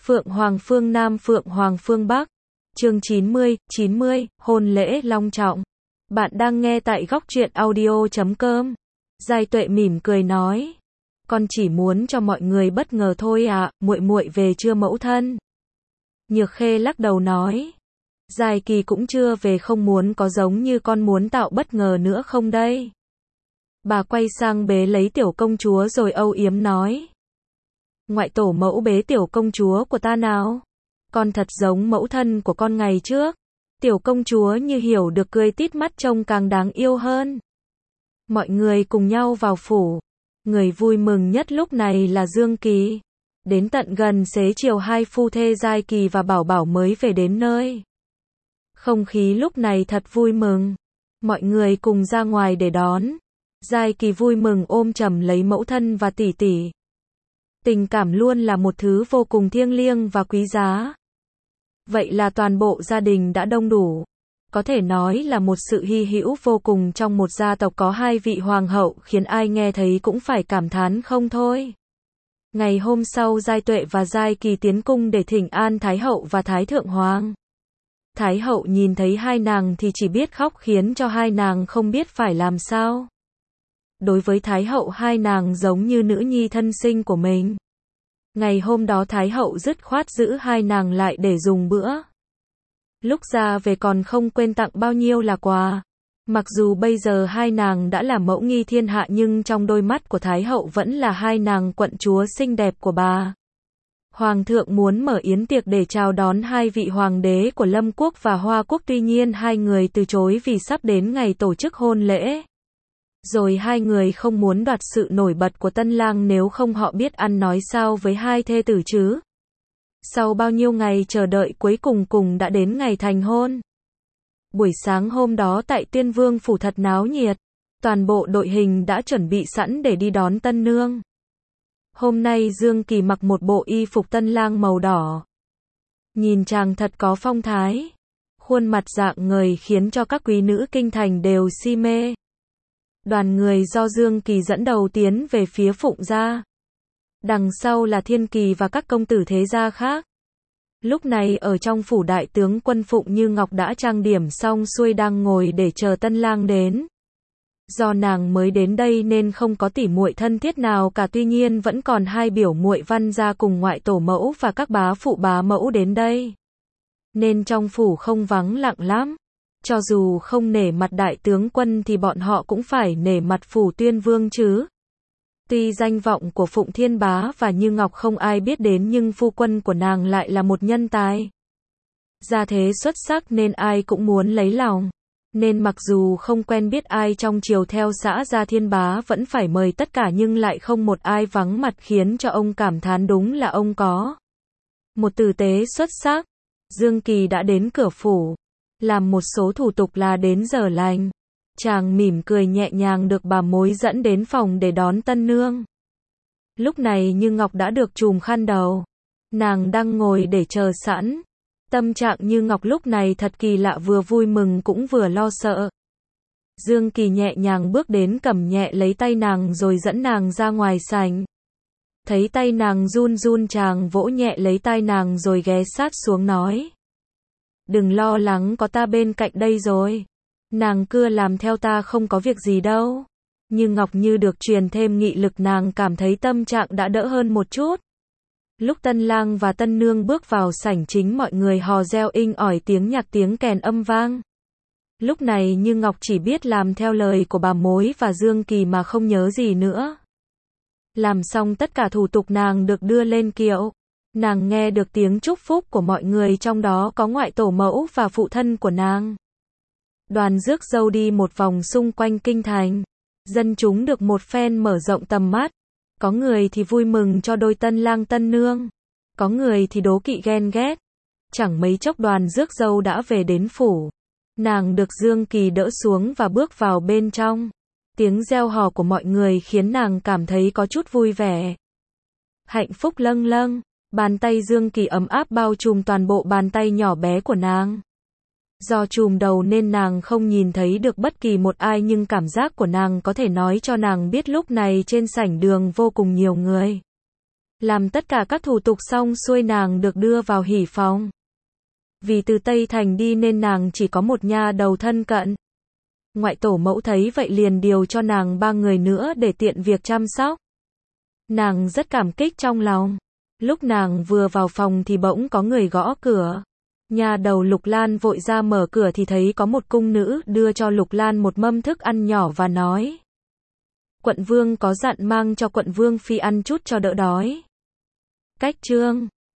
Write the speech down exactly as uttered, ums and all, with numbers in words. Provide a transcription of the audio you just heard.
Phượng Hoàng phương Nam Phượng Hoàng phương Bắc. Chương chín mươi, chín mươi, hôn lễ long trọng. Bạn đang nghe tại góc truyện audio chấm com. Giai Tuệ mỉm cười nói, con chỉ muốn cho mọi người bất ngờ thôi ạ, à, muội muội về chưa mẫu thân? Nhược Khê lắc đầu nói, Giai Kỳ cũng chưa về, không muốn có giống như con muốn tạo bất ngờ nữa không đây? Bà quay sang bế lấy tiểu công chúa rồi âu yếm nói, ngoại tổ mẫu bế tiểu công chúa của ta nào? Con thật giống mẫu thân của con ngày trước. Tiểu công chúa như hiểu được cười tít mắt trông càng đáng yêu hơn. Mọi người cùng nhau vào phủ. Người vui mừng nhất lúc này là Dương Kỳ. Đến tận gần xế chiều hai phu thê Giai Kỳ và Bảo Bảo mới về đến nơi. Không khí lúc này thật vui mừng. Mọi người cùng ra ngoài để đón. Giai Kỳ vui mừng ôm chầm lấy mẫu thân và tỷ tỷ. Tình cảm luôn là một thứ vô cùng thiêng liêng và quý giá. Vậy là toàn bộ gia đình đã đông đủ. Có thể nói là một sự hy hữu vô cùng trong một gia tộc có hai vị hoàng hậu, khiến ai nghe thấy cũng phải cảm thán không thôi. Ngày hôm sau Giai Tuệ và Giai Kỳ tiến cung để thỉnh an Thái hậu và Thái thượng hoàng. Thái hậu nhìn thấy hai nàng thì chỉ biết khóc, khiến cho hai nàng không biết phải làm sao. Đối với Thái hậu, hai nàng giống như nữ nhi thân sinh của mình. Ngày hôm đó Thái hậu dứt khoát giữ hai nàng lại để dùng bữa. Lúc ra về còn không quên tặng bao nhiêu là quà. Mặc dù bây giờ hai nàng đã là mẫu nghi thiên hạ, nhưng trong đôi mắt của Thái hậu vẫn là hai nàng quận chúa xinh đẹp của bà. Hoàng thượng muốn mở yến tiệc để chào đón hai vị hoàng đế của Lâm quốc và Hoa quốc, tuy nhiên hai người từ chối vì sắp đến ngày tổ chức hôn lễ. Rồi hai người không muốn đoạt sự nổi bật của tân lang, nếu không họ biết ăn nói sao với hai thê tử chứ. Sau bao nhiêu ngày chờ đợi, cuối cùng cùng đã đến ngày thành hôn. Buổi sáng hôm đó tại Tuyên Vương phủ thật náo nhiệt. Toàn bộ đội hình đã chuẩn bị sẵn để đi đón tân nương. Hôm nay Dương Kỳ mặc một bộ y phục tân lang màu đỏ. Nhìn chàng thật có phong thái. Khuôn mặt rạng ngời khiến cho các quý nữ kinh thành đều si mê. Đoàn người do Dương Kỳ dẫn đầu tiến về phía Phụng gia. Đằng sau là Thiên Kỳ và các công tử thế gia khác. Lúc này ở trong phủ đại tướng quân Phụng Như Ngọc đã trang điểm xong xuôi, đang ngồi để chờ tân lang đến. Do nàng mới đến đây nên không có tỉ muội thân thiết nào cả, tuy nhiên vẫn còn hai biểu muội Văn gia cùng ngoại tổ mẫu và các bá phụ bá mẫu đến đây. Nên trong phủ không vắng lặng lắm. Cho dù không nể mặt đại tướng quân thì bọn họ cũng phải nể mặt phủ Tuyên Vương chứ. Tuy danh vọng của Phụng Thiên Bá và Như Ngọc không ai biết đến, nhưng phu quân của nàng lại là một nhân tài. Gia thế xuất sắc nên ai cũng muốn lấy lòng. Nên mặc dù không quen biết ai trong triều theo xã Gia Thiên Bá vẫn phải mời tất cả, nhưng lại không một ai vắng mặt, khiến cho ông cảm thán đúng là ông có một tử tế xuất sắc. Dương Kỳ đã đến cửa phủ. Làm một số thủ tục là đến giờ lành. Chàng mỉm cười nhẹ nhàng được bà mối dẫn đến phòng để đón tân nương. Lúc này Như Ngọc đã được trùm khăn đầu. Nàng đang ngồi để chờ sẵn. Tâm trạng Như Ngọc lúc này thật kỳ lạ, vừa vui mừng cũng vừa lo sợ. Dương Kỳ nhẹ nhàng bước đến, cầm nhẹ lấy tay nàng rồi dẫn nàng ra ngoài sảnh. Thấy tay nàng run run, chàng vỗ nhẹ lấy tay nàng rồi ghé sát xuống nói, đừng lo lắng, có ta bên cạnh đây rồi. Nàng cứ làm theo ta, không có việc gì đâu. Như Ngọc như được truyền thêm nghị lực, nàng cảm thấy tâm trạng đã đỡ hơn một chút. Lúc tân lang và tân nương bước vào sảnh chính, mọi người hò reo inh ỏi, tiếng nhạc tiếng kèn âm vang. Lúc này Như Ngọc chỉ biết làm theo lời của bà mối và Dương Kỳ mà không nhớ gì nữa. Làm xong tất cả thủ tục, nàng được đưa lên kiệu. Nàng nghe được tiếng chúc phúc của mọi người, trong đó có ngoại tổ mẫu và phụ thân của nàng. Đoàn rước dâu đi một vòng xung quanh kinh thành. Dân chúng được một phen mở rộng tầm mắt. Có người thì vui mừng cho đôi tân lang tân nương. Có người thì đố kỵ ghen ghét. Chẳng mấy chốc đoàn rước dâu đã về đến phủ. Nàng được Dương Kỳ đỡ xuống và bước vào bên trong. Tiếng reo hò của mọi người khiến nàng cảm thấy có chút vui vẻ. Hạnh phúc lâng lâng. Bàn tay Dương Kỳ ấm áp bao trùm toàn bộ bàn tay nhỏ bé của nàng. Do trùm đầu nên nàng không nhìn thấy được bất kỳ một ai, nhưng cảm giác của nàng có thể nói cho nàng biết lúc này trên sảnh đường vô cùng nhiều người. Làm tất cả các thủ tục xong xuôi nàng được đưa vào hỉ phòng. Vì từ Tây Thành đi nên nàng chỉ có một nha đầu thân cận. Ngoại tổ mẫu thấy vậy liền điều cho nàng ba người nữa để tiện việc chăm sóc. Nàng rất cảm kích trong lòng. Lúc nàng vừa vào phòng thì bỗng có người gõ cửa. Nha đầu Lục Lan vội ra mở cửa thì thấy có một cung nữ đưa cho Lục Lan một mâm thức ăn nhỏ và nói: Quận vương có dặn mang cho quận vương phi ăn chút cho đỡ đói. Cách chương